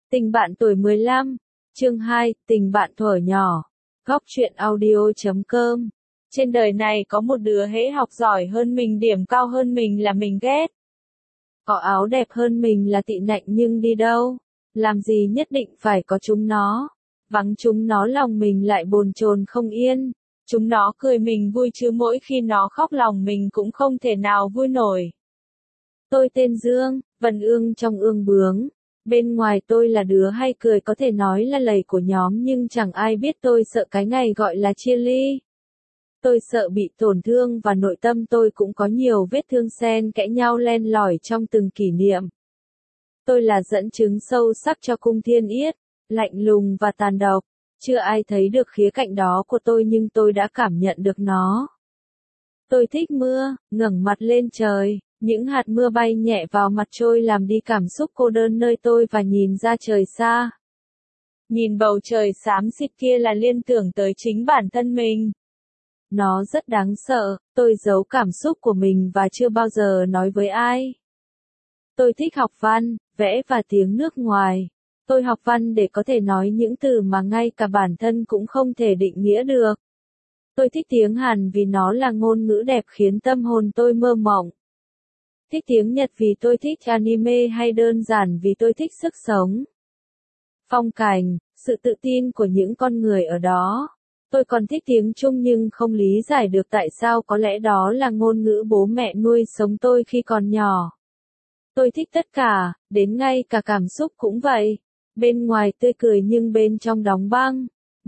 Tình bạn tuổi 15, chương 2, tình bạn thuở nhỏ. Góc truyện audio.com. Trên đời này có một đứa hễ học giỏi hơn mình, điểm cao hơn mình là mình ghét. Có áo đẹp hơn mình là tị nạnh, nhưng đi đâu, làm gì nhất định phải có chúng nó. Vắng chúng nó lòng mình lại bồn chồn không yên. Chúng nó cười mình vui chứ mỗi khi nó khóc lòng mình cũng không thể nào vui nổi. Tôi tên Dương, vần ương trong ương bướng. Bên ngoài tôi là đứa hay cười, có thể nói là lầy của nhóm, nhưng chẳng ai biết tôi sợ cái ngày gọi là chia ly. Tôi sợ bị tổn thương và nội tâm tôi cũng có nhiều vết thương xen kẽ nhau len lỏi trong từng kỷ niệm. Tôi là dẫn chứng sâu sắc cho cung thiên yết, lạnh lùng và tàn độc. Chưa ai thấy được khía cạnh đó của tôi nhưng tôi đã cảm nhận được nó. Tôi thích mưa, ngẩng mặt lên trời. Những hạt mưa bay nhẹ vào mặt trôi làm đi cảm xúc cô đơn nơi tôi và nhìn ra trời xa. Nhìn bầu trời xám xịt kia là liên tưởng tới chính bản thân mình. Nó rất đáng sợ, tôi giấu cảm xúc của mình và chưa bao giờ nói với ai. Tôi thích học văn, vẽ và tiếng nước ngoài. Tôi học văn để có thể nói những từ mà ngay cả bản thân cũng không thể định nghĩa được. Tôi thích tiếng Hàn vì nó là ngôn ngữ đẹp khiến tâm hồn tôi mơ mộng. Thích tiếng Nhật vì tôi thích anime, hay đơn giản vì tôi thích sức sống, phong cảnh, sự tự tin của những con người ở đó. Tôi còn thích tiếng Trung nhưng không lý giải được tại sao, có lẽ đó là ngôn ngữ bố mẹ nuôi sống tôi khi còn nhỏ. Tôi thích tất cả, đến ngay cả cảm xúc cũng vậy. Bên ngoài tươi cười nhưng bên trong đóng băng.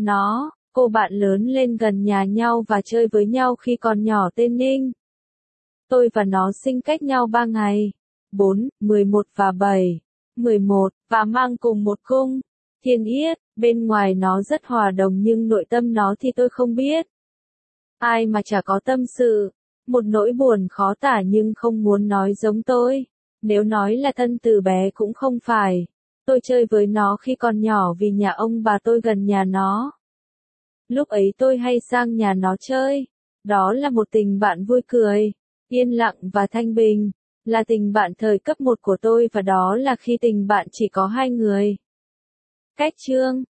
Cô bạn lớn lên gần nhà nhau và chơi với nhau khi còn nhỏ tên Ninh. Tôi và nó sinh cách nhau 3 ngày. 4, 11 và 7. 11, và mang cùng một cung. Thiên yết, bên ngoài nó rất hòa đồng nhưng nội tâm nó thì tôi không biết. Ai mà chả có tâm sự. Một nỗi buồn khó tả nhưng không muốn nói giống tôi. Nếu nói là thân từ bé cũng không phải. Tôi chơi với nó khi còn nhỏ vì nhà ông bà tôi gần nhà nó. Lúc ấy tôi hay sang nhà nó chơi. Đó là một tình bạn vui cười, yên lặng và thanh bình. Là tình bạn thời cấp 1 của tôi và đó là khi tình bạn chỉ có 2 người. Cách chương,